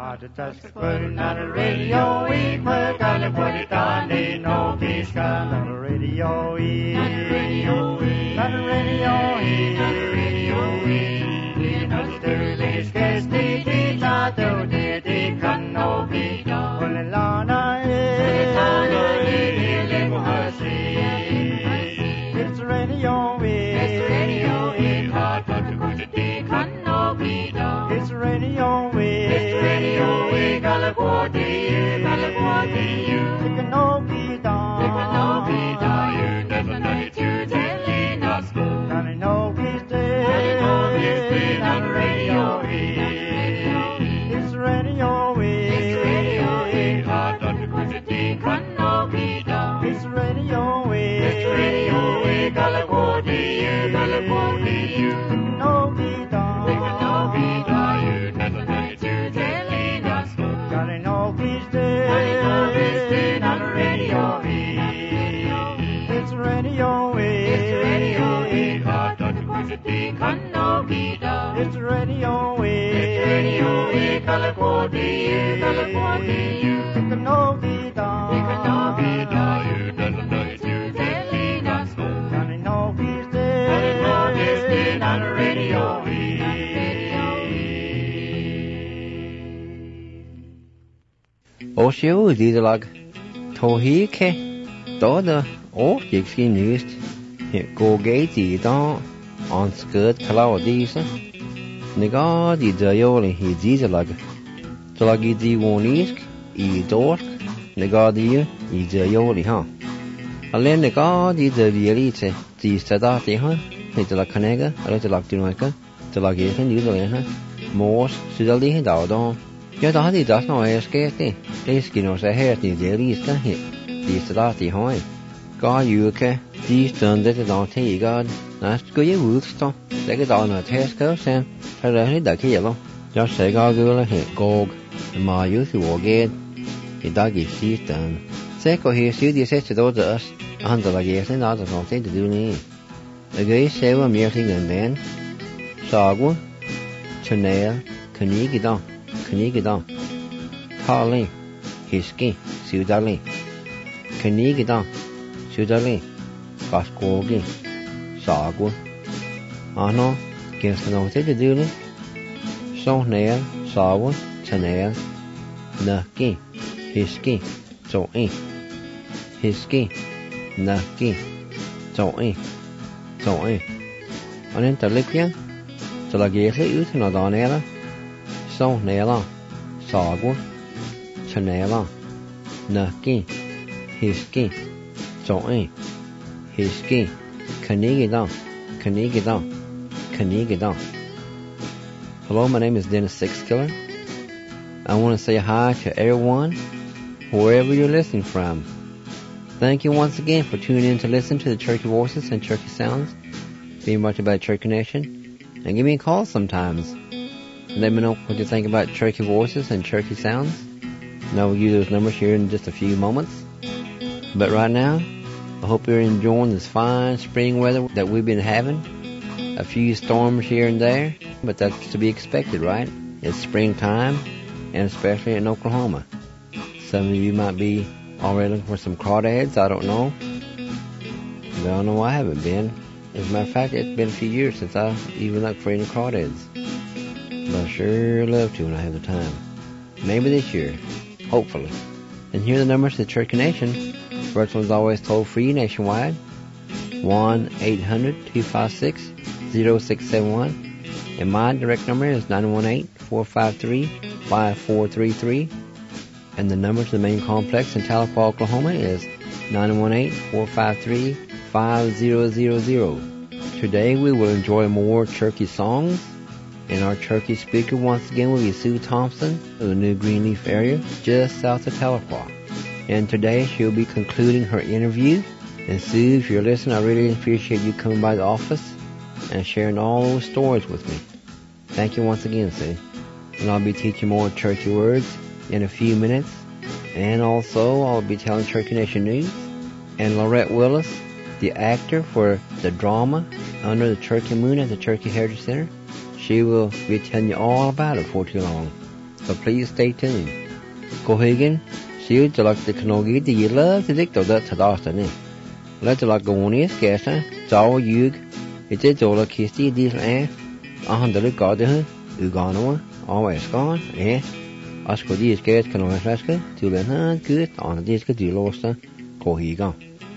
Put on the radio, we put on the put it on the no peace gun on the radio, we on the radio, we on the radio, we on the radio, we know the Sterling's case, the tato, the can no be done. When the lana is it's the radio, we it's the radio, we hard but to go to the can no be done. It's the radio, we it's the radio, we California, you can no be done. It can no be done. You never know it, you telling us go. And no peace day, and no peace day on the radio, it's the radio, it's the radio, we hard but to go to the can no be done. It's the radio, it's the radio, we California, you can no be done. It can no be done. You never know it, you telling us go. Got no peace day, on the radio, it's the radio, it's the radio, hard but to go to the can no be done. It's the radio, it's the radio, California, you can no be done. It can no be done. You never know it, you telling us go. Got no peace day, on the radio, Osho didelag tohi ke doda o jixi nust go gate da on skirt cloudisa nega di dayoli he didelag tolagi di wonisk I dork nega di I dayoli ha alen nega di dayelite di stadati ha nitla kanega aletla tinueka tolagi he didelag ha mos sidali he da jag hade det nog jag skete risken och så här ni det risken hit det så där har ga ju ke de stunder det då till jag näst gå ju ut så det går då när det ska sen för det där kilo jag säger ga gula hit gog ma ju så ge I dag I sisten så går här så det sätter då det andra ge sen då så det du ni det är så mer ting än den sago channel knigida Knigida, Harley, Hiski, Sudali, Knigida, Sudali, Baskogi, Sagu, Ano, Genstanote de Duli, Sonair, Sawa, Tanair, Naki, Hiski, Zoe, Hiski, Naki, Zoe, Anentalipia, Talagese Utanadonera, Sonela, Sagu, Chanela, Naki, Hiski, Zoe, Hiski, Kanigida. Hello, my name is Dennis Sixkiller. I want to say hi to everyone, wherever you're listening from. Thank you once again for tuning in to listen to the Cherokee Voices and Cherokee Sounds, being brought to you by Cherokee Nation. And give me a call sometimes. Let me know what you think about Cherokee Voices and Cherokee Sounds. And I will give you those numbers here in just a few moments. But right now, I hope you're enjoying this fine spring weather that we've been having. A few storms here and there, but that's to be expected, right? It's springtime, and especially in Oklahoma. Some of you might be already looking for some crawdads, I don't know. I don't know, I haven't been. As a matter of fact, it's been a few years since I even looked for any crawdads. But I sure love to when I have the time. Maybe this year. Hopefully. And here are the numbers to the Cherokee Nation. First one's always toll free nationwide. 1-800-256-0671. And my direct number is 918-453-5433. And the number to the main complex in Tahlequah, Oklahoma is 918-453-5000. Today we will enjoy more Cherokee songs. And our Cherokee speaker once again will be Sue Thompson of the New Greenleaf area, just south of Tahlequah. And today she'll be concluding her interview. And Sue, if you're listening, I really appreciate you coming by the office and sharing all those stories with me. Thank you once again, Sue. And I'll be teaching more Cherokee words in a few minutes. And also, I'll be telling Cherokee Nation news. And Lorette Willis, the actor for the drama Under the Cherokee Moon at the Cherokee Heritage Center, she will be telling you all about it before too long. so please stay tuned. Kohigan, siêu cho lọc the Kanogi the yellow to dick to that Tadastan. Let like go on is Gassa, Jaw Yug, it's a dollar kisty deal air, 100 garden, Ugano, always gone, eh? As could these get Kanoa Flaska, to the good on a disc to lost, Kohigan.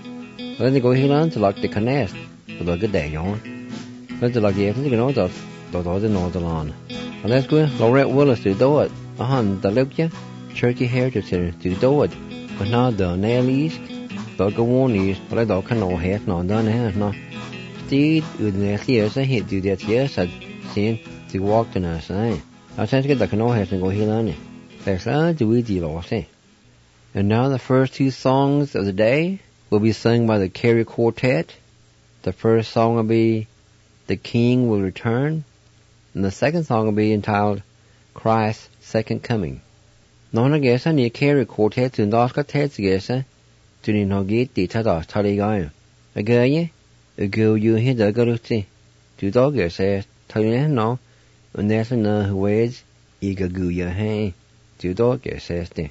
Let me go here on to like the canast, for the good day on. Let the like the ethnic note of the Northern. And let's go, Lorette Willis to do it. The Lipia, Turkey Heritage Center to do it. But now the nail east, the go on east, but I don't know head, no, done has no. Steed, with the years I hit to that years I'd seen to walk to us, eh? I said to get the canoe head and go here on it. There's do we deal, eh? And now the first two songs of the day will be sung by the Carey Quartet. The first song will be The King Will Return, and the second song will be entitled Christ's Second Coming. Nona gesa ni Carey Quartet to Oscar Ted's gesa to ni no get the Tadas Taligayo. A girl, you hit the garuti. To dog says, Talian no, and there's another ways, eager goo your hay. To dog says the.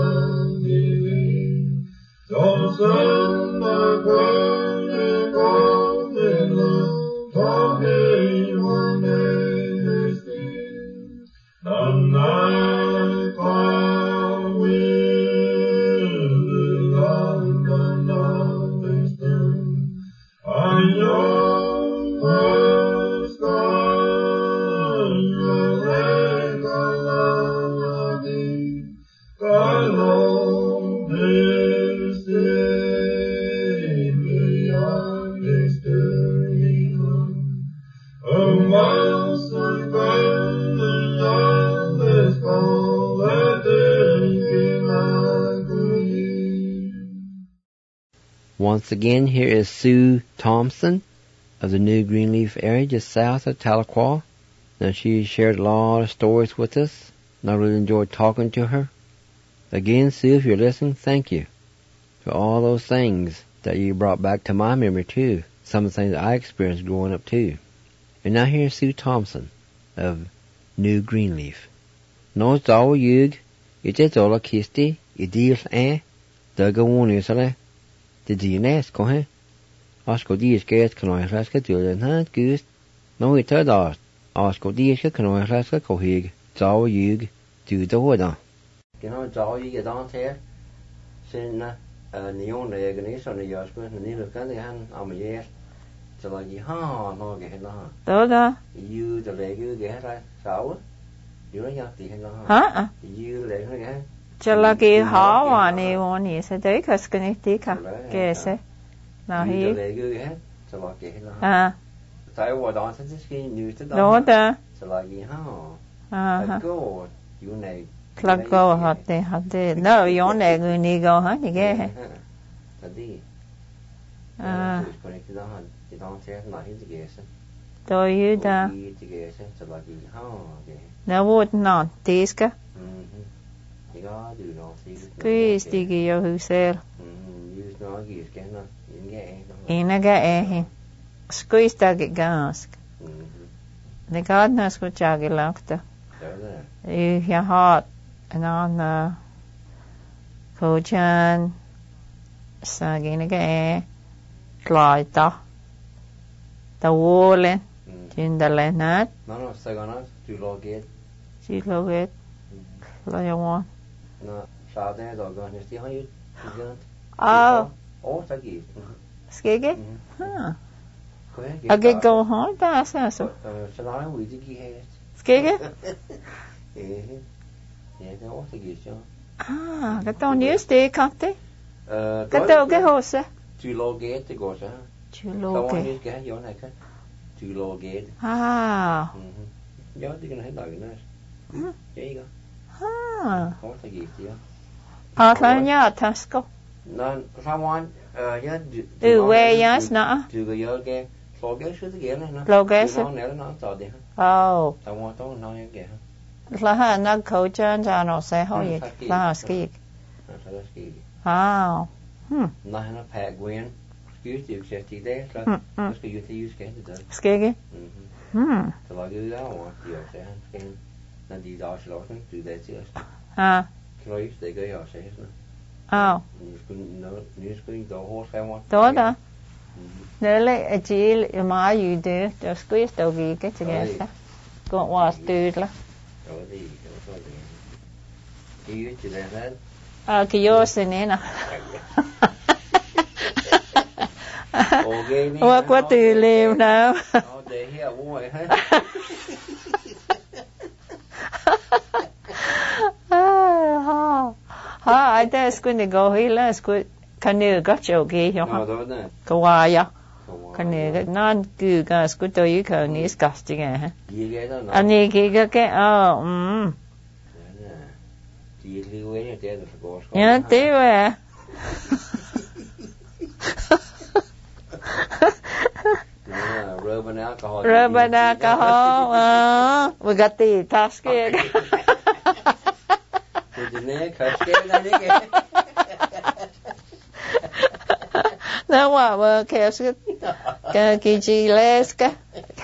Don't Once again, here is Sue Thompson of the New Greenleaf area, just south of Tahlequah. Now, she shared a lot of stories with us, and I really enjoyed talking to her. Again, Sue, if you're listening, thank you for all those things that you brought back to my memory, too. Some of the things that I experienced growing up, too. And now here's Sue Thompson of New Greenleaf. Nå zaw yug, ite zola kisti, idil daga woni sale, the DNS kohe. Asko diiske kanoi raska dulen hat gust. No ite da, asko diiske kanoi raska kohig, zaw yug, du da hoda. Genau, zaw yug da her, sin neon regenis on the jasper, and neither can they hand on my year. So like you no get la. Doda. You the legu get right, sour. You know the Huh? You leg again. Chalaki hawani woni se de kaskenika. Gese. Na You hi. the legu get. So like la. Tai wa dan se ski news to Doda. So like you go. You know. Klaggo hatte. No, you ne ni go han ge. Tadi. It's connected on. You don't have not his guess. Do you da? So like you Na would not diska. You got do not see. Please digi yo husel. Use no use can not Inaga Squeeze tag gask. The gardeners would jaggy locked. You hear hot and on Kochan Saginaga Clyda the wall in the Leonard. No, Saganat, do log it. She log it. Like one. No, Shade, dog on your how you Oh, Tagi. Skiggy? Huh. I get go home, that's so. Shall we dig Skiggy? Yeah, they're all Tagi. Ah, get on your stay, can't they? Get the horse. Do log it to go, sir. To log it. Get your neck. To log it. Ah. Yeah, they're going to head like that. There you go. Ah. All Tagi, yeah. Partline, Tasco. None, someone, yeah, Where, yes, no. Do the yoga, log should again. Log it. Never not thought there. Oh. Someone don't know again. Laha nag Kochan Jano say how you la ski. Oh. Nothing a pack win. Excuse you, said there. Let's go you to use get it. Skiggy? So I do that one, you saying. Then these are slogan, do that just. Close, they go your says. Oh. News going the horse I want. Doda. Nearly a deal in my you do, just squeeze doggy get together. Got was doodler. Oh, do you to that? Yours in in. What do you live now? Oh, they hear boy, huh? I just going to go here. Let's go. Canoe got you okay. Kawaya. Canoe non good guys. Good to you. Can you disgusting? And you get oh. Yeah, they were. Rubbing alcohol. Rubbing alcohol. We got the task here. No, what? Well, cares. Kiji Leska.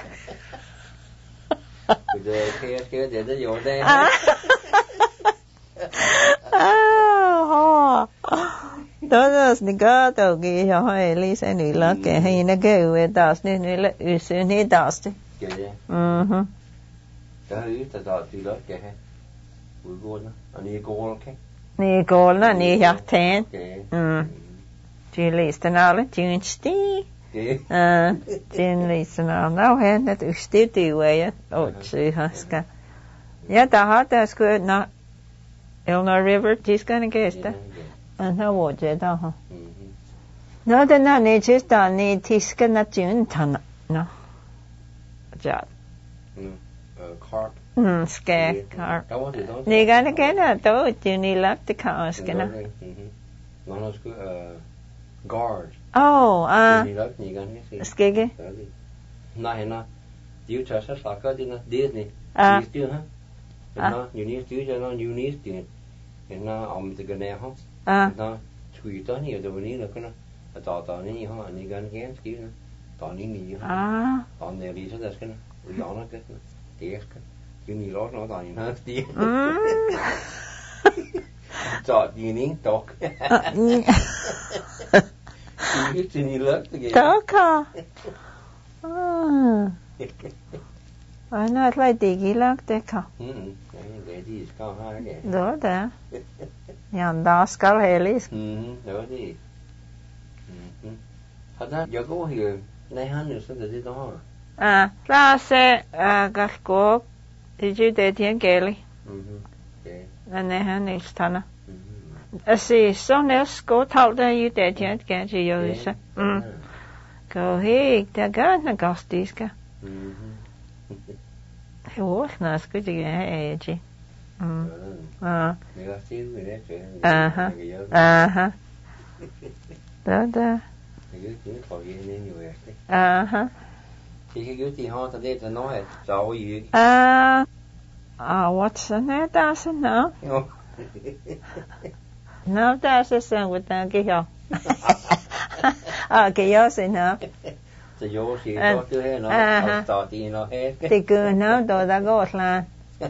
Đó là có đầu kia cho hỏi lý sẽ nữ là cái hay nó cái người ta nên nữ là nữ sẽ nữ ta chứ. Cái gì? Cái gì ta ta thì là cái hay. Vui vui đó. Anh ấy cô ok. Nè cô là nè học thêm. Chỉ lý sẽ nào là chuyện tí. Chuyện lý sẽ nào nào hết nó tự tí vậy á. Ôi chứ hả ska. Ya ta hát ta square na Elna River just gonna get that. And how would you do? No, then I need just a need tiskan at Juntan. No. Jot. Carp. Scare carp. You're gonna get it, though. You need left the car, skinner. Guard. Skegge. Nei, you just as like in Disney. Still, huh? And you need to you need to. And now the gonna house. Now, tweet on you, the winning look at thought on any home, and you gun against you. Tony me. On the reason that's gonna we honor it. You need a lot on you, huh? Thought you need talk. You look together. Talk. I not like diggy luck, Deca. Đó there. Yan daskal helis. Đó đi. Thật ra giờ có hiểu này hắn được sao được đó. Ra sẽ các quốc thì chỉ để tiền kể li. Này hắn được thana. Asi so nếu có thâu đó như để tiền kể chỉ yêu sao. Go hi, ta gan na gastiska. Ủa, nó cứ chỉ cái gì? Đó. Thì cái gì họ ta để cho nó hết, cháu gì? What's the name? That's no. No, that's the same with the girl. Cái yếu xin hả? Thì yếu thì đó chứ hết nó, tao thì nó hết. Thì cứ nó đồ đã gót là.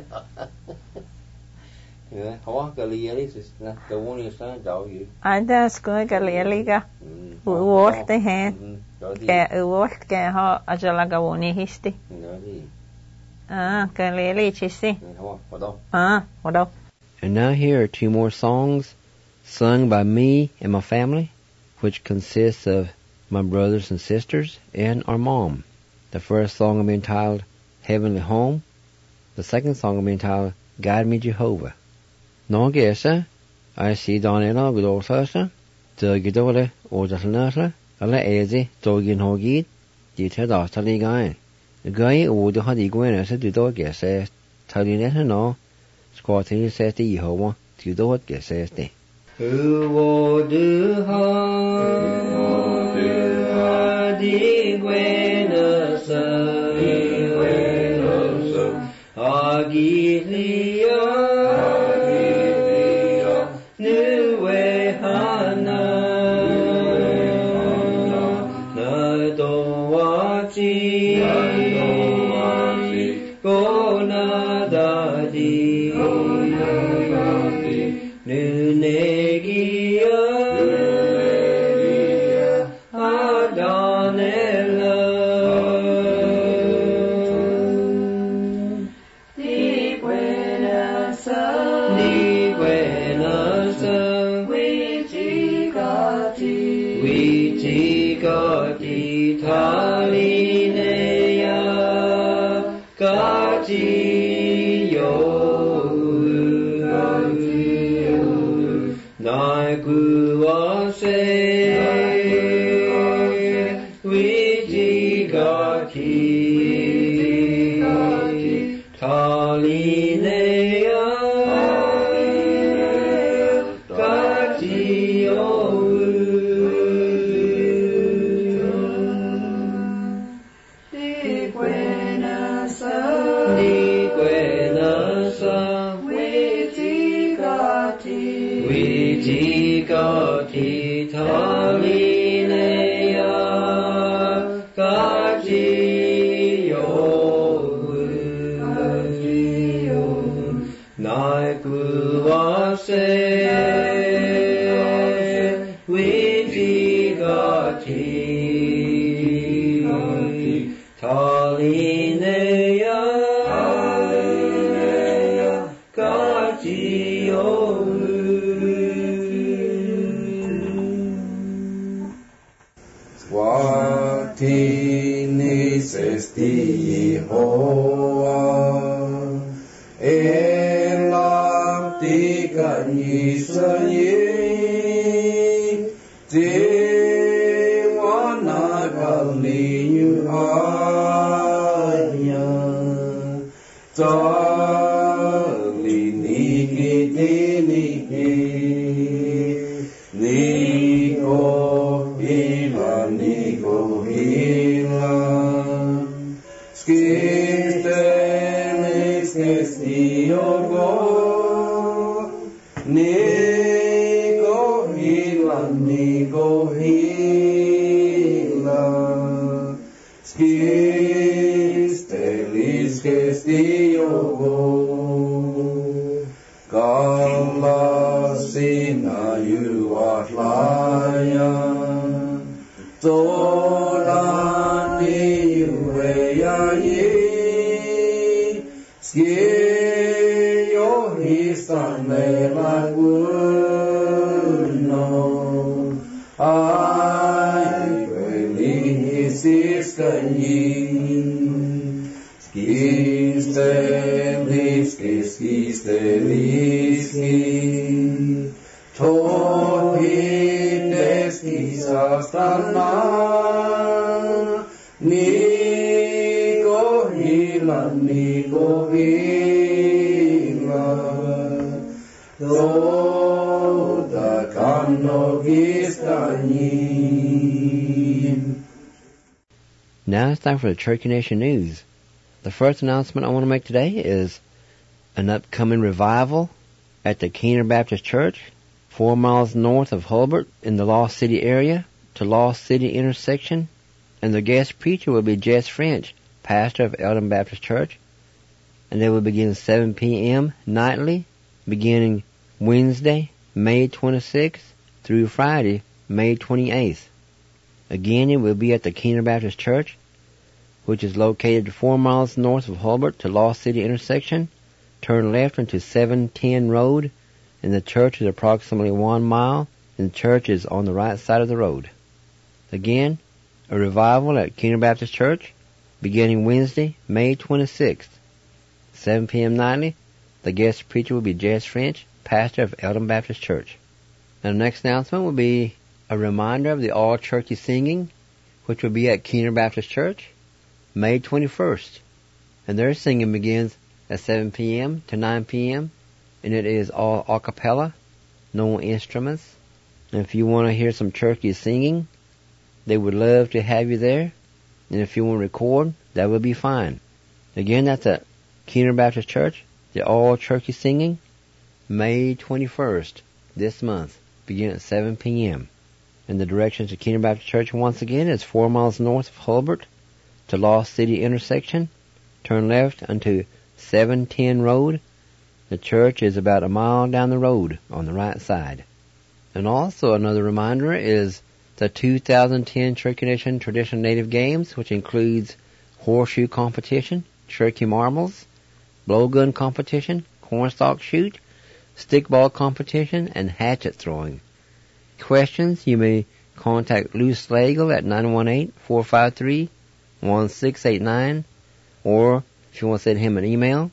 Hóa cái lìa đi, cái uống đi sao cháu gì? Đã sửa cái lìa đi cả. Uống thế hết. Cái uống cái họ ở chỗ là cái uống đi hết đi. Cái lìa đi chứ gì? Ở đâu? And now here are two more songs sung by me and my family, which consists of my brothers and sisters and our mom. The first song will be entitled Heavenly Home. The second song will be entitled Guide Me Jehovah. Nó ghesa, I see Donella with all thirsa, the gidole or the nurse, alla ezi, dogin hogid, dita dasta ligain. The guy or the hadi gwenessa do dog gesa, talinetta no, squatting says the Jehovah, to do what gesa de. Who would do di gwenessa, agilia, nuwe hana, nadowachi, gonadadi, nunegia, adanella, di buenasa, wichigati talineya, gati yo, naiguase, wichigati talineya, gati yo. Wichigati talineya, gati yo, naiguase, wichigati talineya, gati yo. Tienes este Jehová en la tica Israel te wana galinyu anya tali niki niko ila Niko hila Skiftelis Nistiogo Niko hila Skiftelis Nistiogo Kallasina juatlaya Tolani juejaji Skio histan meillä kunno Aiveli siskani Skisteliski Tohideski sastana Niko hila Toda kanogistani. Now it's time for the Cherokee Nation News. The first announcement I want to make today is an upcoming revival at the Keener Baptist Church, 4 miles north of Hulbert in the Lost City area to Lost City intersection, and the guest preacher will be Jess French, pastor of Eldon Baptist Church, and they will begin 7 p.m. nightly, beginning Wednesday, May 26th through Friday, May 28th. Again, it will be at the Keener Baptist Church, which is located 4 miles north of Hulbert to Lost City intersection. Turn left into 710 Road, and the church is approximately 1 mile, and the church is on the right side of the road. Again, a revival at Keener Baptist Church, beginning Wednesday, May 26th, 7 p.m. nightly. The guest preacher will be Jess French, pastor of Eldon Baptist Church. And the next announcement will be a reminder of the All Turkey Singing, which will be at Keener Baptist Church, May 21st. And their singing begins at 7 p.m. to 9 p.m., and it is all a cappella, no instruments. And if you want to hear some turkey singing, they would love to have you there. And if you want to record, that would be fine. Again, that's at Keener Baptist Church, the All Turkey Singing, May 21st, this month, beginning at 7 p.m. And the directions to Keener Baptist Church, once again, is 4 miles north of Hulbert to Lost City intersection. Turn left onto 710 Road. The church is about a mile down the road on the right side. And also another reminder is the 2010 Cherokee Nation Traditional Native Games, which includes horseshoe competition, Cherokee marbles, blowgun competition, cornstalk shoot, stickball competition, and hatchet throwing. Questions, you may contact Lou Slagle at 918-453-1689, or if you want to send him an email,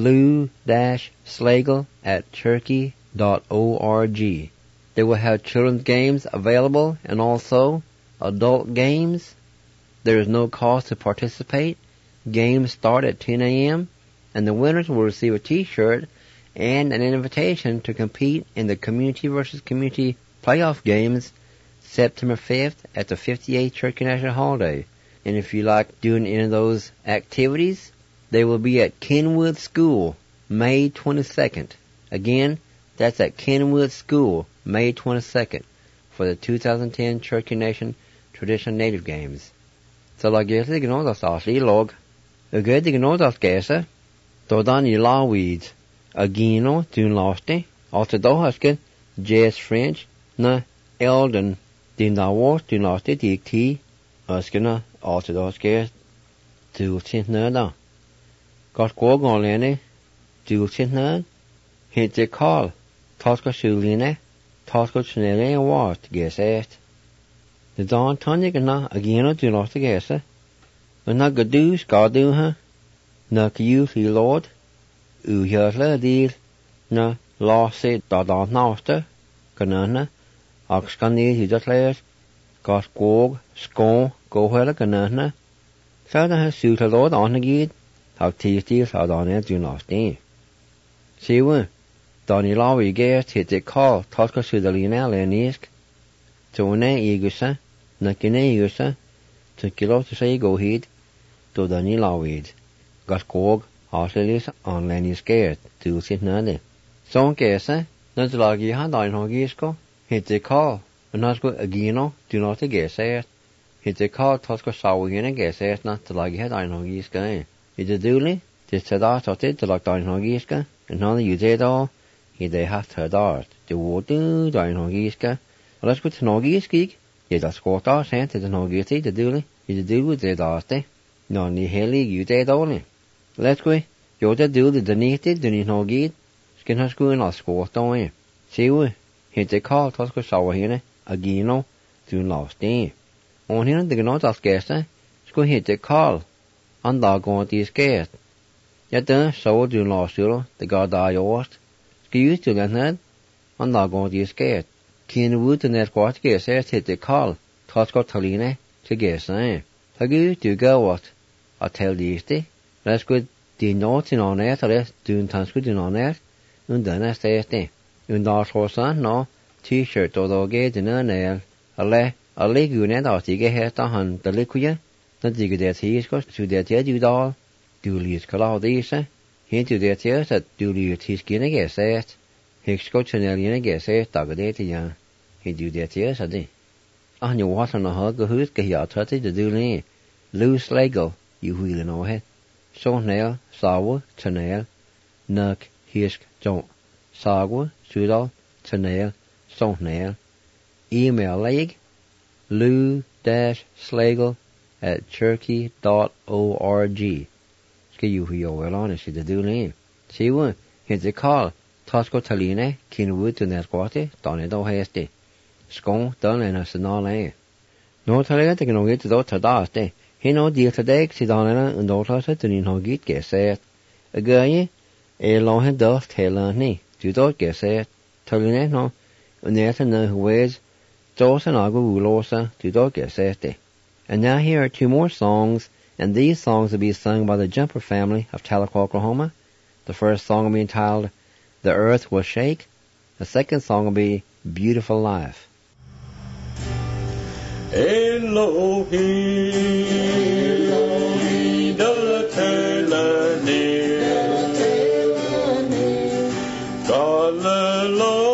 lou-slagle@cherokee.org. They will have children's games available and also adult games. There is no cost to participate. Games start at 10 a.m. and the winners will receive a t-shirt and an invitation to compete in the Community versus Community playoff games September 5th at the 58th Cherokee National Holiday. And if you like doing any of those activities, they will be at Kenwood School, May 22nd. Again, that's at Kenwood School, May 22nd, for the 2010 Cherokee Nation Traditional Native Games. Så la gäsa gnå das asli log. Ögöd gnå das gäsa. Dodan I lawid. Agino dun loste. Also do hasken Jess French na Eldon. Din da war dun loste dikti. Askena also do gäs. Du sint nöda. Got gå gålene. Du sint nöd. Hit the call. Toska sjuline. Toska snelle wart gäsest. The dawn tonic na again do not together. When na gadus gadu ha na you he Lord. U hersla deal na lost it da naster. Kanana oxcani he just layers. Got gog scone go hella kanana. So that has suit a Lord on again. How tasty how on it do not stay. See one. Donny Lawi guest hit the call. Toska sudalina lenisk. So when I egusa. na kineusa to kilota say go heed to the ni lawid gas kog Australia's online is scared to sit nade so kesa na lagi ha dain hogisko hit the call and has go agino do not get hit the call tosko sawin and get not to lagi ha dain hogiska it the duli this tada tote to like dain hogiska and none you did all he they have to dart the wodu dain hogiska let's go to nogiski ye das kota sent to the nogiti the duli it the do the daste no ni heli you did all let's go yo the do the niti the ni nogit skin has go in a skota on see we hit the call tosko sawin agino to last day on here the gnot as gesta sko hit the call on the go this gate yet so do last year the god I yost ski to the net on the go this gate kin wood net quat gate hit the call tosko taline to gesta hagi to go what I tell these day let's go the notes in on it or doing transcript in on it and then I stay un dar hosan no t-shirt todo ge dina nail ale gunet artige heta han de likuya na dige det hisko su det je du dal du lis kala dise hin du det je at du li tiskine ge set heksko chaneline ge set dag det ja hin du det je sa de an jo wat na ha ge hus ge ja trate de du li loose lego you wheel no het so nail sawo chanel nak hisk jo sawo sudal chanel so nail email leg lou-slagle@cherokee.org ski you hu yo well on is the do name see one hit the call Tosco Taline kin wood to net quate don do heste scone done in a snarl no tale te no get to daste he no deal today si don and do to to ni no git get set a guy e long head dust tail ni do get set Taline no Uneta no ways Dos and Agua Wulosa to Doga Sete. And now here are two more songs, and these songs will be sung by the Jumper family of Tahlequah, Oklahoma. The first song will be entitled The Earth Will Shake. The second song will be Beautiful Life. Elohim, the Telani, God the Lord.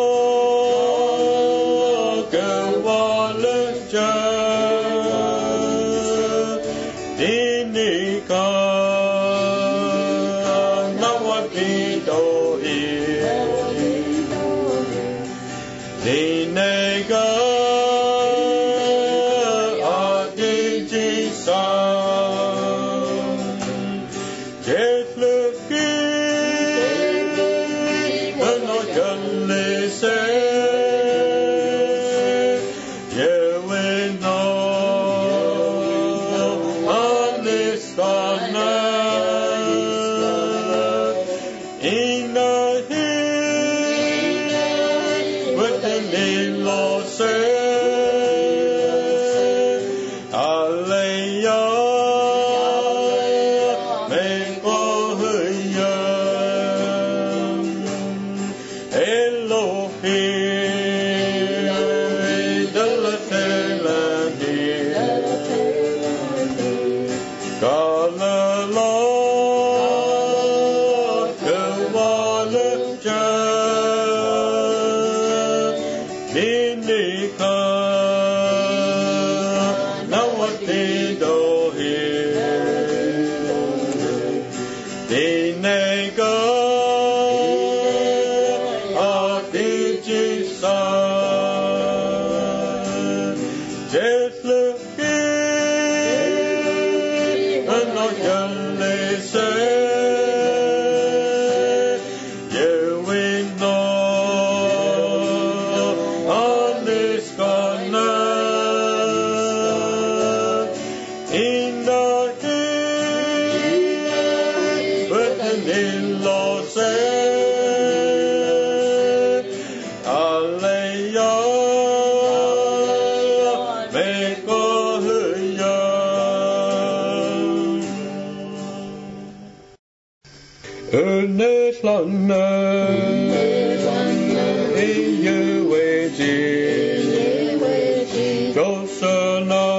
Go, son,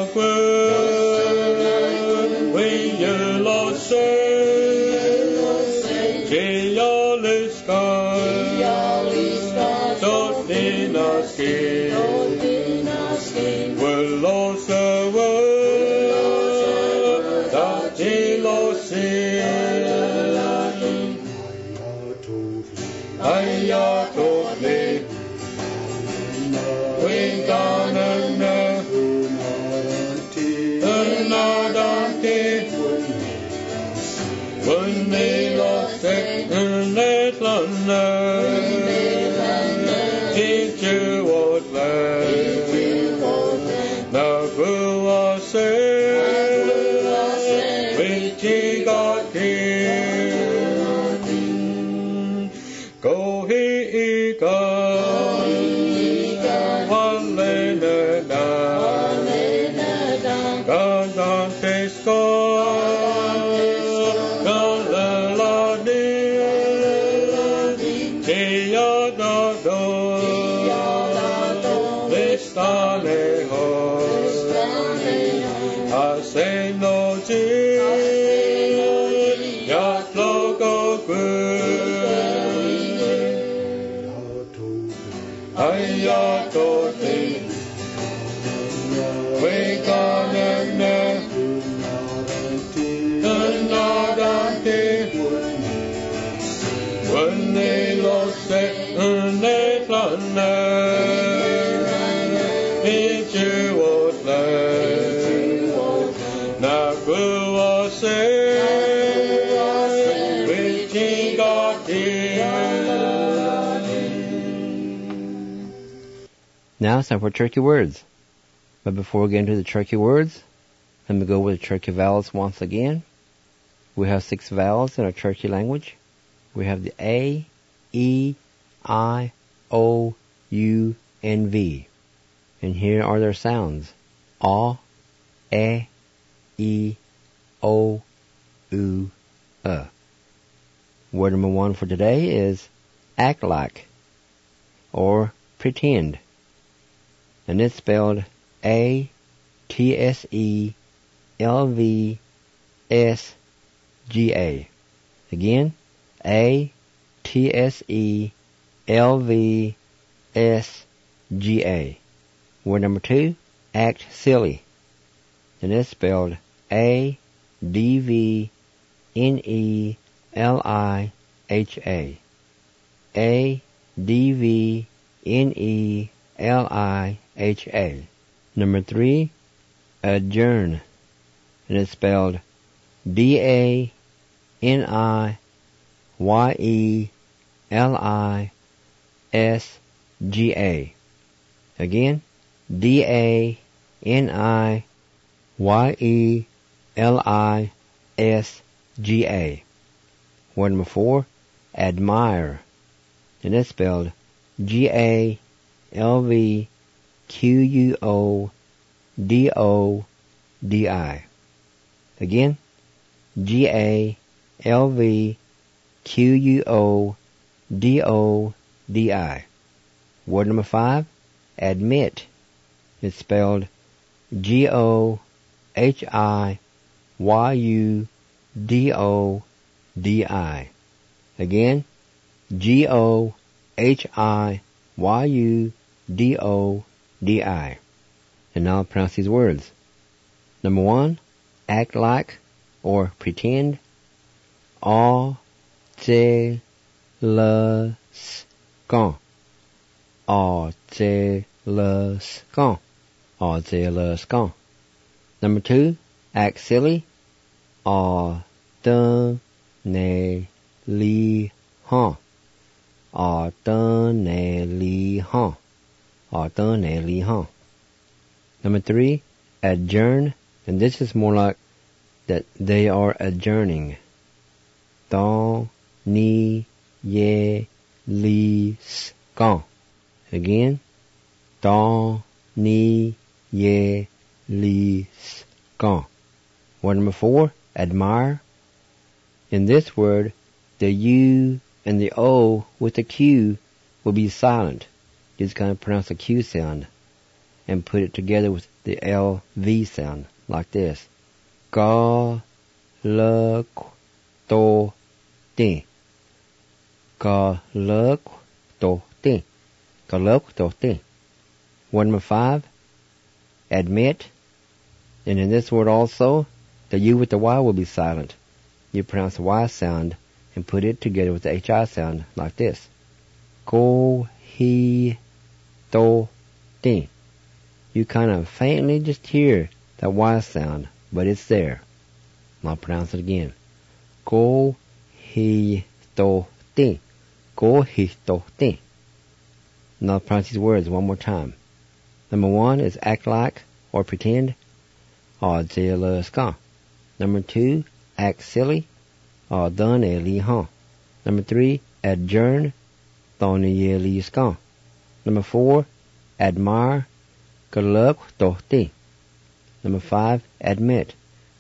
na da te When they lost it in that land Teach you what land Na bua se Which got him Go he go When they lost it in that land It's you what land Na bua se Which he got in Now it's time for Turkey words. But before we get into the Turkey words, let me go with the Turkey vowels once again. We have 6 vowels in our Turkey language. We have the A, E, I, O, U, and V. And here are their sounds. A, E, O, U, Word number 1 for today is act like, or pretend. And it's spelled A-T-S-E-L-V-S-G-A. Again, A-T-S-E-L-V-S-G-A. Word number 2, act silly. And it's spelled A-D-V-N-E-L-I-H-A. A-D-V-N-E-L-I-H-A. Number 3, adjourn. And it's spelled D-A-N-I-Y-E-L-I-S-G-A. Again, D-A-N-I-Y-E-L-I-S-G-A. Word number 4, admire. And it's spelled G-A-L-V-Q-U-O-D-O-D-I. Again, G-A-L-V-Q-U-O-D-O-D-I. Word number 5, admit. It's spelled G-O-H-I-Y-U-D-O-D-I. Again, G-O-H-I-Y-U-D-O-D-I. And now I'll pronounce these words. Number 1, act like or pretend. A-J-L-S-Con. A-J-L-S-Con. A-J-L-S-Con. Number 2, act silly. A-D-N-E-L-I-Hon. A-D-N-E-L-I-Hon. A-D-N-E-L-I-Hon. Number 3, adjourn. And this is more like that they are adjourning. Da-ni-ye-li-s-con. Again, da-ni-ye-li-s-con. Word number 4, admire. In this word, the U and the O with the Q will be silent. You just kind of pronounce the Q sound and put it together with the LV sound, like this. Ga-luk-to-ti. Ga-luk-to-ti. Ga-luk-to-ti. Word number 5, admit. And in this word also, the U with the Y will be silent. You pronounce the Y sound and put it together with the HI sound like this. Go-he-to-ti. You kind of faintly just hear that Y sound but it's there. I'll pronounce it again. Kohitote. Kohitote. Now I'll pronounce these words one more time. Number 1 is act like or pretend. Number 2, act silly. Number 3, adjourn. Number 4, admire. Number 5, admit.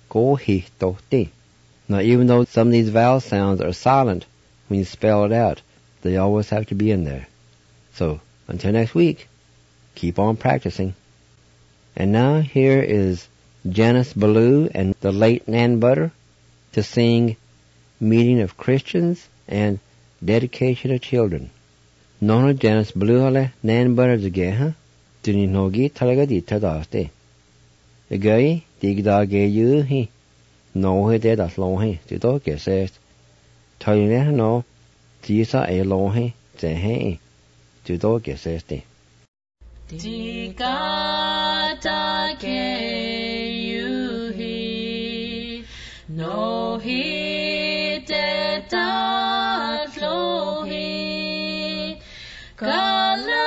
Now even though some of these vowel sounds are silent when you spell it out, they always have to be in there. So until next week, keep on practicing. And now here is Janice Ballou and the late Nan Butter to sing Meeting of Christians and Dedication of Children. Nona Janice Ballou hale Nan Butter zage Duni nogi talaga di tadaste. Agay digda ge yu hi. No he de das long he to do ge says. Toyne no tisa a long he ze he to do ge says de. Digada ge yu hi. No he de das long he. Kala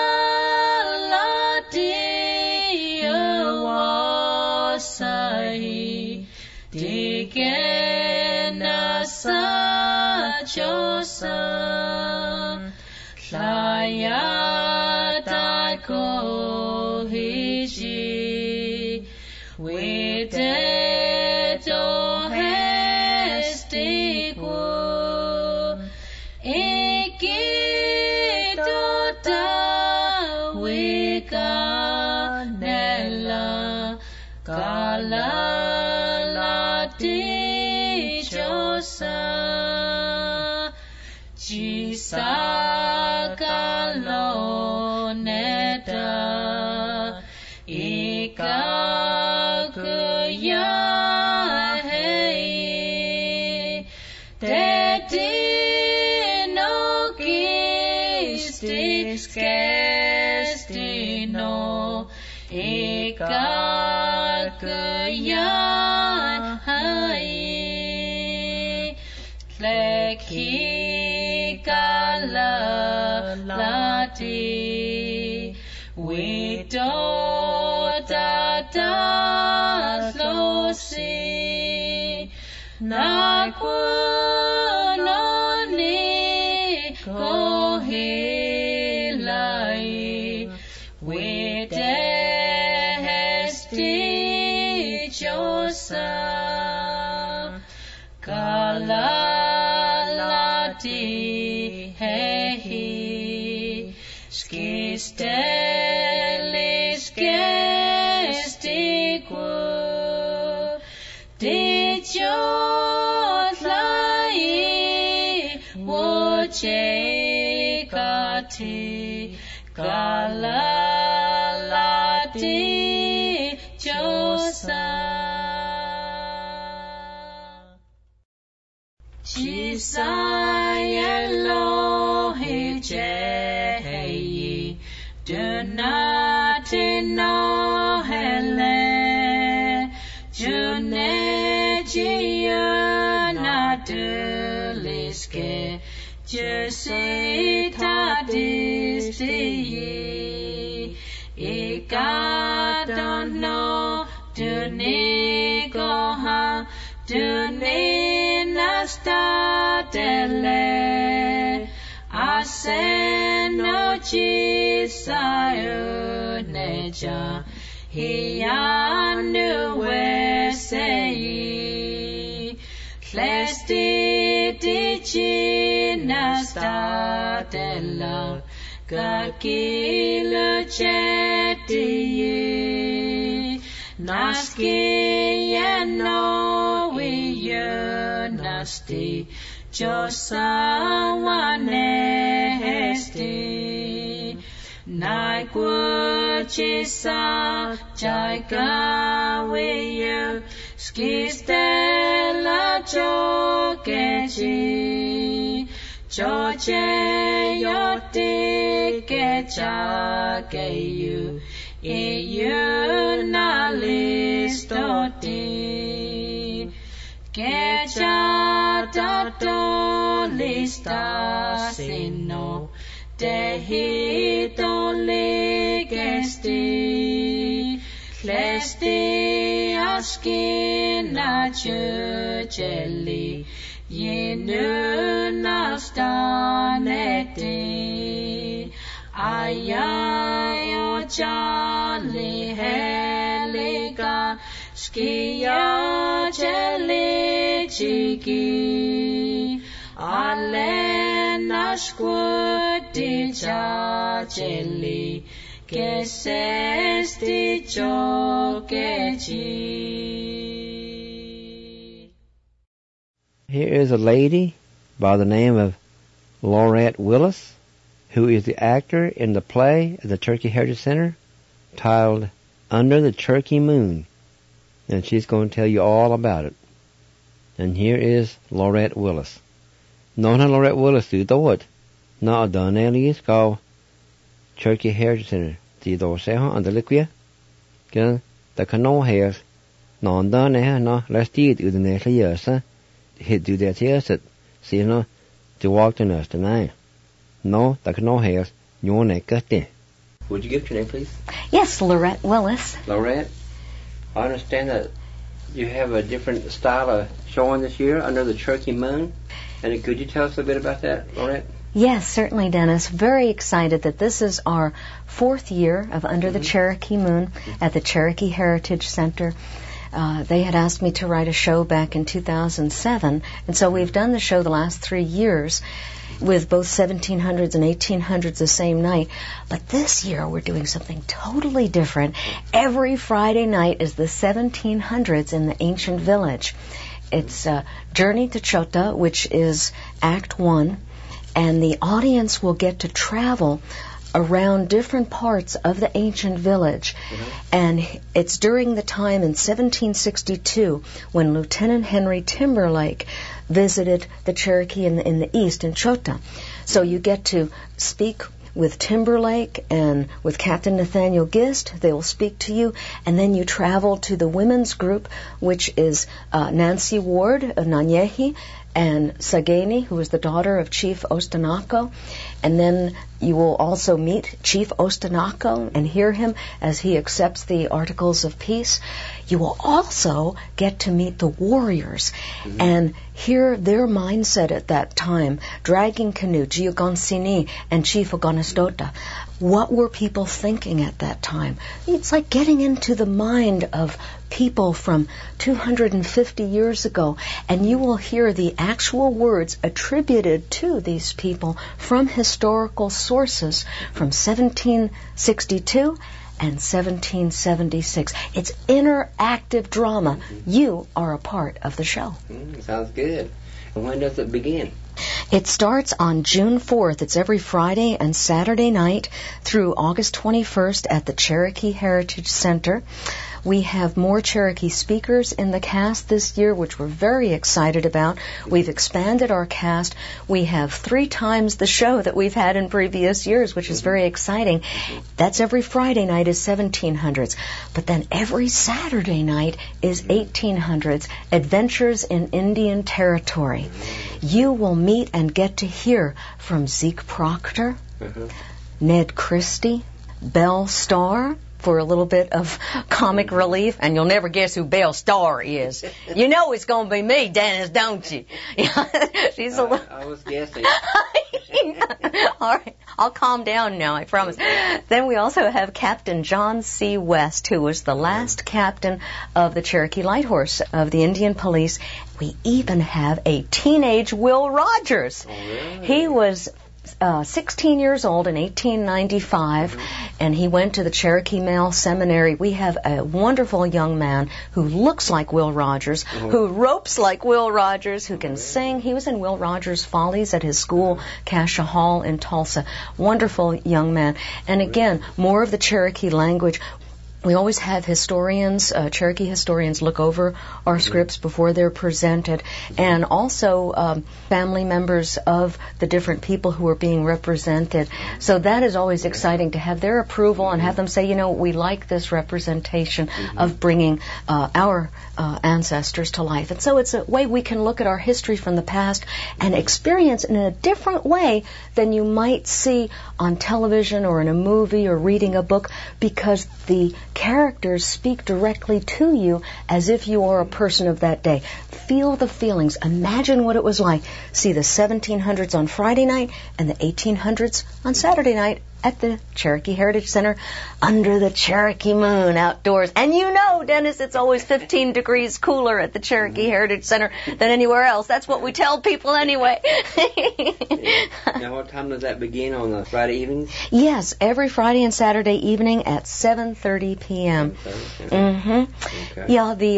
Digena sa chosa Laya da ko hiji We de do hesti ko Iki do da we ganella Kala Jisakalo neta ikakuya hei Teti no gistis kestino ikakuya hei Leki Lati we do da lo si na no ni ko hilai we de hesti josa kala lati Stelis gestiqua Diciot lai vocecati Galalati Josa Cisaielo hijei Donati no hele Junegia natuliske Jusita disti Ikadono Dunigoha Duninastadele Aseno Chisayo Neja Hianu Wesei Klesti Dichinastadela Gakilu Chetiye Naski Yeno Nasti Josawane Hesti Naikuchisa Jaikawiyu Skistela Jokechi Joche Yoti Kechakeyu Iyu Nalistoti Geja dato lista sino dehito legesti Klesti askina churcheli Yenuna staneti Ayayo chali helika Skia cheli chiki Alena squati chacheli Que sesti chokechi. Here is a lady by the name of Laurette Willis, who is the actor in the play at the Cherokee Heritage Center titled Under the Cherokee Moon. And she's going to tell you all about it. And here is Laurette Willis. Nona Laurette Willis do it. Na done is called Cherokee Heritage Center. The door say under liquia. Gan the cano hairs. Non done no let's do it with the next years. Hit do that years it. See no to walk to nurse tonight. No, the cano hairs. Your neck cut there. Would you give your name, please? Yes, Laurette Willis. Laurette, I understand that you have a different style of showing this year under the Cherokee Moon. And could you tell us a bit about that, Laurette? Yes, certainly, Dennis. Very excited that this is our 4th year of Under the Cherokee Moon at the Cherokee Heritage Center. They had asked me to write a show back in 2007, and so we've done the show the last 3 years with both 1700s and 1800s the same night. But this year we're doing something totally different. Every Friday night is the 1700s in the ancient village. It's Journey to Chota, which is Act 1, and the audience will get to travel around different parts of the ancient village. And it's during the time in 1762 when Lieutenant Henry Timberlake visited the Cherokee in the east, in Chota. So you get to speak with Timberlake and with Captain Nathaniel Gist. They will speak to you, and then you travel to the women's group, which is Nancy Ward of Nanyehi and Sagani, who is the daughter of Chief Ostanako. And then you will also meet Chief Ostanako and hear him as he accepts the Articles of Peace. You will also get to meet the warriors and hear their mindset at that time. Dragging Canoe, Giogonsini, and Chief Ogonestota. What were people thinking at that time? It's like getting into the mind of people from 250 years ago, and you will hear the actual words attributed to these people from historical sources from 1762 and 1776. It's interactive drama. You are a part of the show. Sounds good. And when does it begin? It starts on June 4th. It's every Friday and Saturday night through August 21st at the Cherokee Heritage Center. We have more Cherokee speakers in the cast this year, which we're very excited about. We've expanded our cast. We have 3 times the show that we've had in previous years, which is very exciting. That's every Friday night is 1700s. But then every Saturday night is 1800s, Adventures in Indian Territory. You will meet and get to hear from Zeke Proctor, Ned Christie, Belle Starr, for a little bit of comic relief, and you'll never guess who Belle Starr is. You know it's going to be me, Dennis, don't you? She's a little... I was guessing. All right, I'll calm down now, I promise. Then we also have Captain John C. West, who was the last captain of the Cherokee Light Horse of the Indian Police. We even have a teenage Will Rogers. Oh, really? He was 16 years old in 1895, and he went to the Cherokee Male Seminary. We have a wonderful young man who looks like Will Rogers, who ropes like Will Rogers, who can sing. He was in Will Rogers' Follies at his school, Cascia Hall in Tulsa. Wonderful young man. And again, more of the Cherokee language. We always have historians, Cherokee historians, look over our scripts before they're presented, and also family members of the different people who are being represented. So that is always exciting to have their approval and have them say, you know, we like this representation of bringing our ancestors to life. And so it's a way we can look at our history from the past and experience in a different way than you might see on television or in a movie or reading a book, because the characters speak directly to you as if you are a person of that day. Feel the feelings. Imagine what it was like. See the 1700s on Friday night and the 1800s on Saturday night at the Cherokee Heritage Center under the Cherokee moon outdoors. And you know, Dennis, it's always 15 degrees cooler at the Cherokee Heritage Center than anywhere else. That's what we tell people anyway. Now, what time does that begin on the Friday evenings? Yes, every Friday and Saturday evening at 7:30 p.m. Mm-hmm. Okay. Yeah, the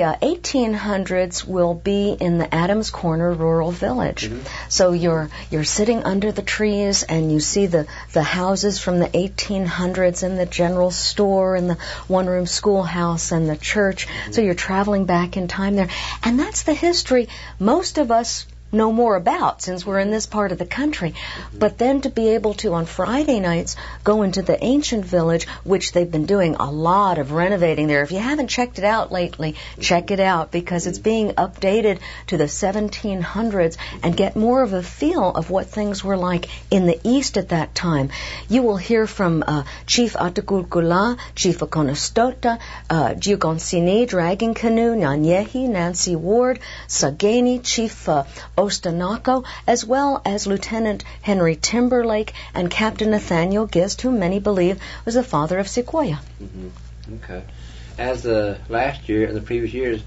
1800s will be in the Adams Corner Rural Village. So you're sitting under the trees and you see the houses from the 1800s and the general store and the one-room schoolhouse and the church. So you're traveling back in time there. And that's the history most of us know more about since we're in this part of the country. But then to be able to, on Friday nights, go into the ancient village, which they've been doing a lot of renovating there. If you haven't checked it out lately, check it out, because it's being updated to the 1700s and get more of a feel of what things were like in the East at that time. You will hear from Chief Atakulkula, Chief Akonostota, Giugonsini, Dragon Canoe, Nyanyehi, Nancy Ward, Sagani, Chief Ostanako, as well as Lieutenant Henry Timberlake and Captain Nathaniel Gist, whom many believe was the father of Sequoia. Okay. As last year and the previous years,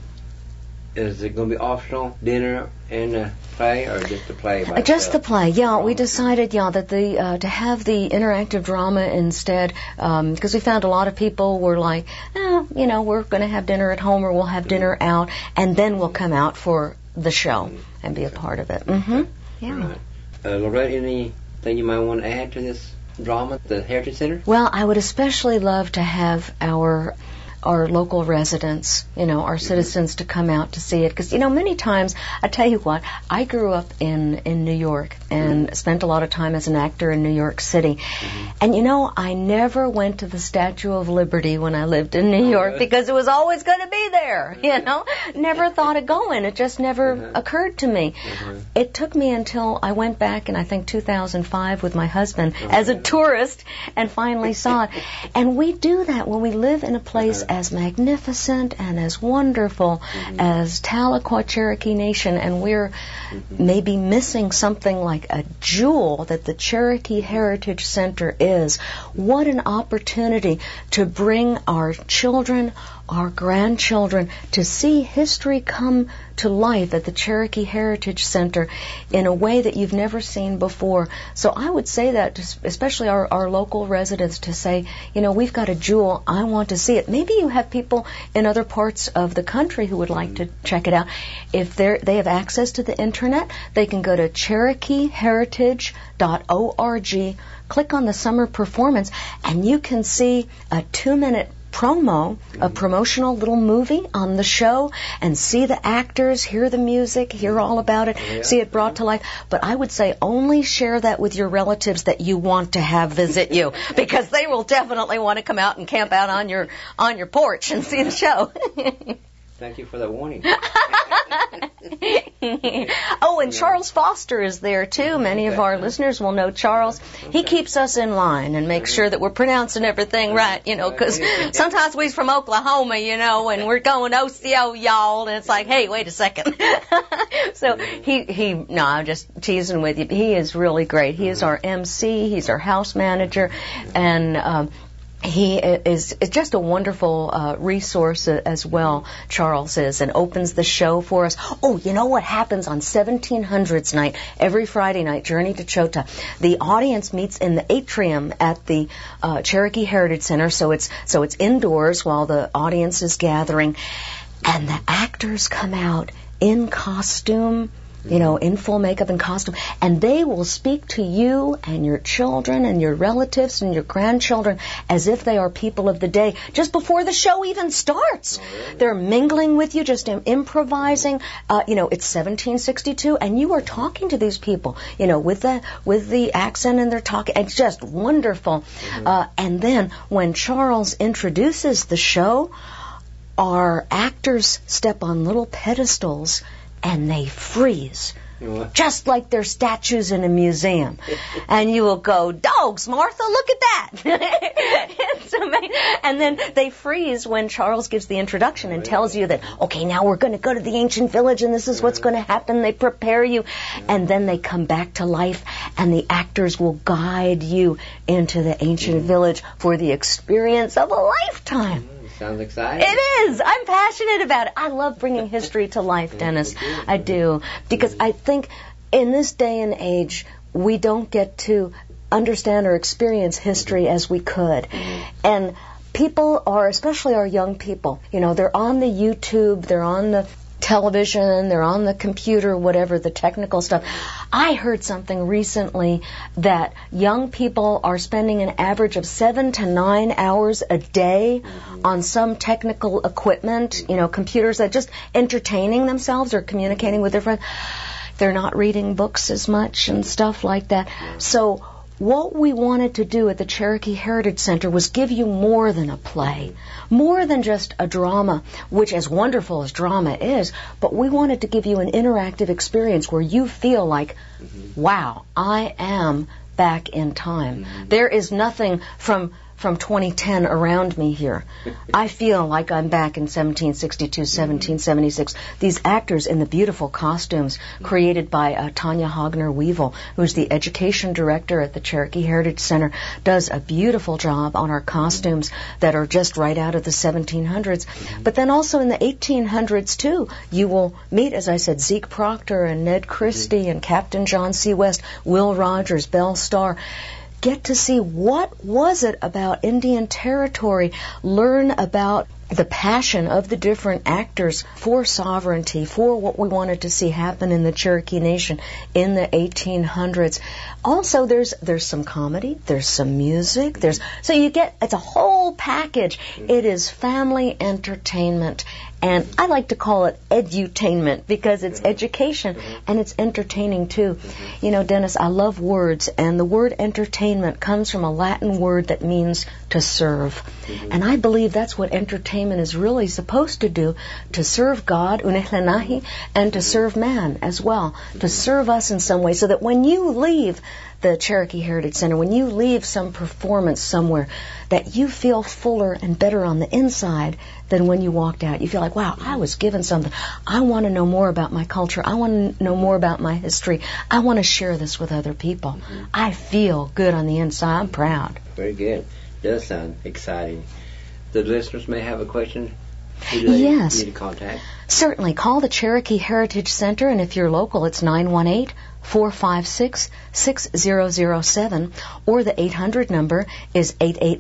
is it going to be optional dinner and a play, or just the play? Just the play, yeah. We decided, that to have the interactive drama instead, because we found a lot of people were like, we're going to have dinner at home or we'll have dinner out, and then we'll come out for the show and be a part of it. Yeah. Right. Loretta, anything you might want to add to this drama at the Heritage Center? Well, I would especially love to have our local residents, our citizens, to come out to see it. Because, many times, I tell you what, I grew up in New York and spent a lot of time as an actor in New York City. And, I never went to the Statue of Liberty when I lived in New York because it was always going to be there, Never thought of going. It just never occurred to me. It took me until I went back in, I think, 2005 with my husband as a tourist and finally saw it. And we do that when we live in a place as magnificent and as wonderful as Tahlequah Cherokee Nation, and we're maybe missing something like a jewel that the Cherokee Heritage Center is. What an opportunity to bring our children, our grandchildren, to see history come to life at the Cherokee Heritage Center in a way that you've never seen before. So I would say that, especially our local residents, to say, we've got a jewel, I want to see it. Maybe you have people in other parts of the country who would like to check it out. If they have access to the internet, they can go to CherokeeHeritage.org, click on the summer performance, and you can see a 2-minute promo, a promotional little movie on the show, and see the actors, hear the music, hear all about it, see it brought to life. But I would say only share that with your relatives that you want to have visit you, because they will definitely want to come out and camp out on your porch and see the show. Thank you for that warning. Oh, and Charles Foster is there too. Many of our listeners will know Charles. He keeps us in line and makes sure that we're pronouncing everything right, because sometimes we're from Oklahoma, and we're going OCO, y'all, and it's like, hey, wait a second. So no, I'm just teasing with you. He is really great. He is our MC. He's our house manager, and he is just a wonderful resource as well, Charles is, and opens the show for us. Oh, you know what happens on 1700s night, every Friday night, Journey to Chota? The audience meets in the atrium at the Cherokee Heritage Center, so it's indoors while the audience is gathering, and the actors come out in costume in full makeup and costume, and they will speak to you and your children and your relatives and your grandchildren as if they are people of the day just before the show even starts. They're mingling with you, just improvising. It's 1762, and you are talking to these people, with the accent, and they're talking. It's just wonderful. And then when Charles introduces the show, our actors step on little pedestals and they freeze, just like they're statues in a museum. And you will go, dogs, Martha, look at that. It's amazing. And then they freeze when Charles gives the introduction and tells you that, okay, now we're going to go to the ancient village and this is what's going to happen. They prepare you. And then they come back to life and the actors will guide you into the ancient village for the experience of a lifetime. Sounds exciting. It is. I'm passionate about it. I love bringing history to life, Dennis. I do. Because I think in this day and age, we don't get to understand or experience history as we could. And people are, especially our young people, they're on the YouTube, they're on the television, they're on the computer, whatever, the technical stuff. I heard something recently that young people are spending an average of 7 to 9 hours a day on some technical equipment, computers, that just entertaining themselves or communicating with their friends. They're not reading books as much and stuff like that. So what we wanted to do at the Cherokee Heritage Center was give you more than a play, more than just a drama, which as wonderful as drama is, but we wanted to give you an interactive experience where you feel like, wow, I am back in time. There is nothing from 2010 around me here. I feel like I'm back in 1762, 1776. These actors in the beautiful costumes created by Tanya Hogner-Weevil, who's the education director at the Cherokee Heritage Center, does a beautiful job on our costumes that are just right out of the 1700s. But then also in the 1800s, too, you will meet, as I said, Zeke Proctor and Ned Christie and Captain John C. West, Will Rogers, Belle Starr. Get to see what was it about Indian Territory, learn about the passion of the different actors for sovereignty, for what we wanted to see happen in the Cherokee Nation in the 1800s. Also, there's some comedy, there's some music, so you get, it's a whole package. It is family entertainment. And I like to call it edutainment because it's education and it's entertaining too. Dennis, I love words, and the word entertainment comes from a Latin word that means to serve. And I believe that's what entertainment is really supposed to do, to serve God, unehlenahi, and to serve man as well, to serve us in some way, so that when you leave the Cherokee Heritage Center, when you leave some performance somewhere, that you feel fuller and better on the inside than when you walked out. You feel like, wow, I was given something. I want to know more about my culture. I want to know more about my history. I want to share this with other people. I feel good on the inside. I'm proud. Very good. Does sound exciting. The listeners may have a question. Who do they need to contact? Certainly. Call the Cherokee Heritage Center, and if you're local, it's 918-456-6007, or the 800 number is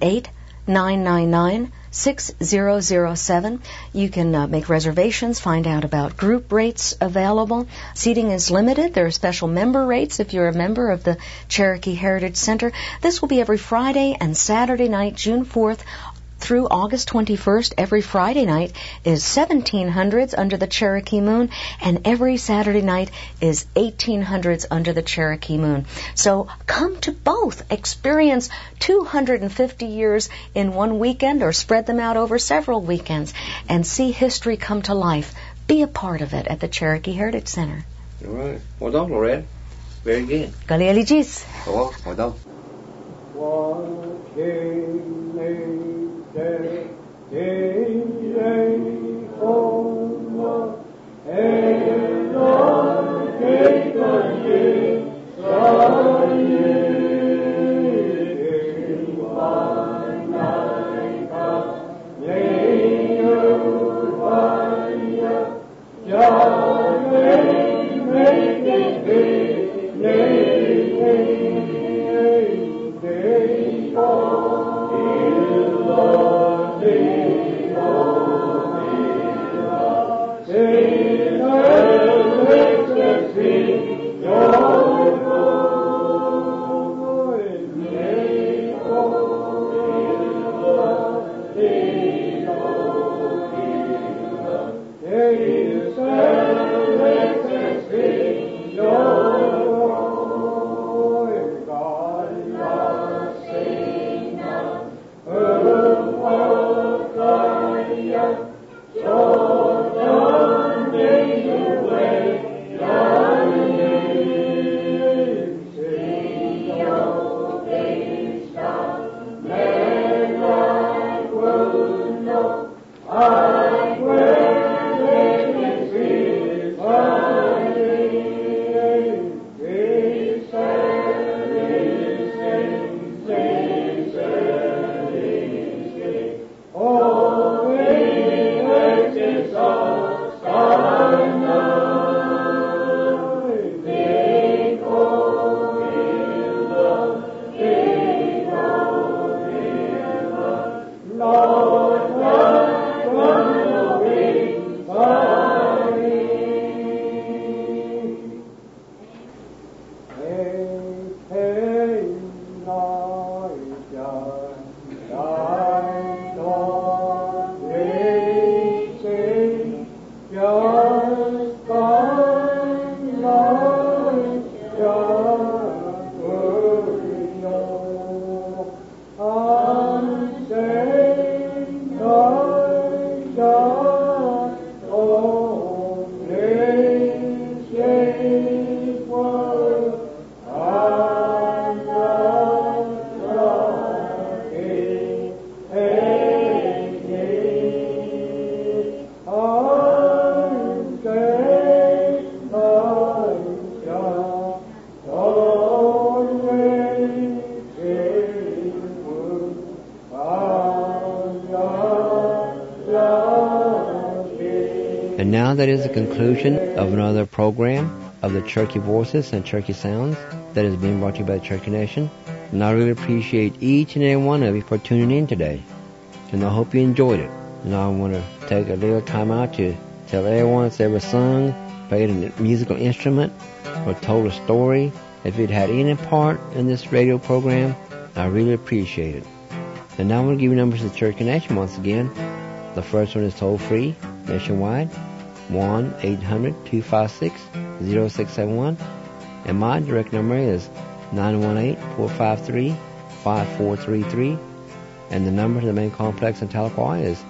888-999-6007. You can make reservations, find out about group rates available. Seating is limited. There are special member rates if you're a member of the Cherokee Heritage Center. This will be every Friday and Saturday night, June 4th, through August 21st. Every Friday night is 1700s under the Cherokee moon, and every Saturday night is 1800s under the Cherokee moon. So come to both. Experience 250 years in one weekend, or spread them out over several weekends, and see history come to life. Be a part of it at the Cherokee Heritage Center. All right. Well done, Loretta. Very good. Galialigis. Well done. Lord, that is the conclusion of another program of the Cherokee Voices and Cherokee Sounds that is being brought to you by the Cherokee Nation. And I really appreciate each and every one of you for tuning in today. And I hope you enjoyed it. And I want to take a little time out to tell everyone that's ever sung, played a musical instrument, or told a story. If you'd had any part in this radio program, I really appreciate it. And now I'm going to give you numbers of the Cherokee Nation once again. The first one is toll-free, nationwide, 1-800-256-0671. And my direct number is 918-453-5433. And the number to the main complex in Tahlequah is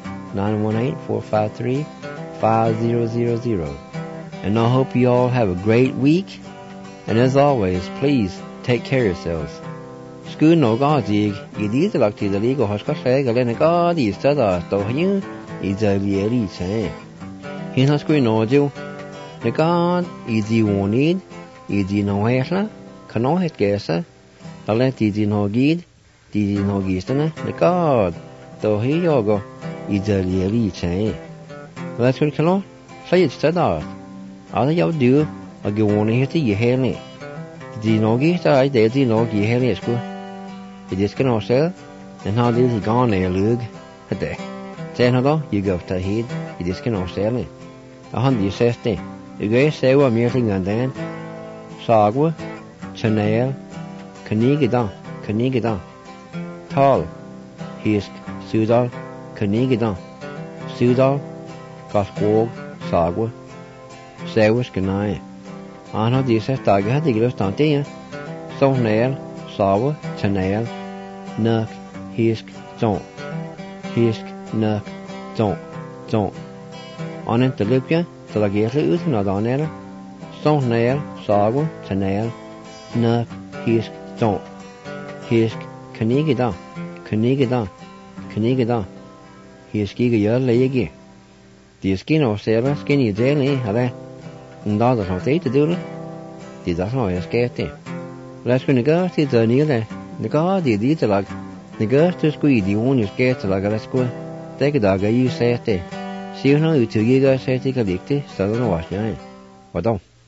918-453-5000. And I hope you all have a great week. And as always, please take care of yourselves. School no gazi, idi the lucky the legal hospital, Galena Gadi, Stada, Dohinu, is a really say. He has screen no do. The God, idi wanted, idi no hesla, cano het gesa, the let idi no gid, didi no gistana, the God, though he yogo, is a really say. Let's go, Cano, say it's Stada. All you do, I go on here to you, Henry. Did no gista, I did no gi Henry school. You just can also, and how did he gone there, Lug? A day. Say no, you go to head, you just can also me. 160. You guys say what meeting and then Sagwa, Chanel, Kanigadan, Tall, Hisk, Sudal, Kanigadan, Sudal, Gospog, Sagwa, Sawas Ganai. I know this is Taga, the Gillis Tantia, Sonel, Sawa, Chanel, Nuck, Hisk, Don't, Hisk, Nuck, Don't. On it the Lupia, till I get it not on there. Sonel, Sawa, Chanel, Nuck, Hisk, Don't, Hisk, Kanigadan, Hiskiga Yell Legi. The skin of Sarah, skinny daily, have and all the something to do. Did that know I scared it. Let's go to the near the God, the did like the girls to squeeze the one you scared to like a school. Take a dog, you say it. See you know, you two guys say take a dictate, so I don't wash your name. What don't?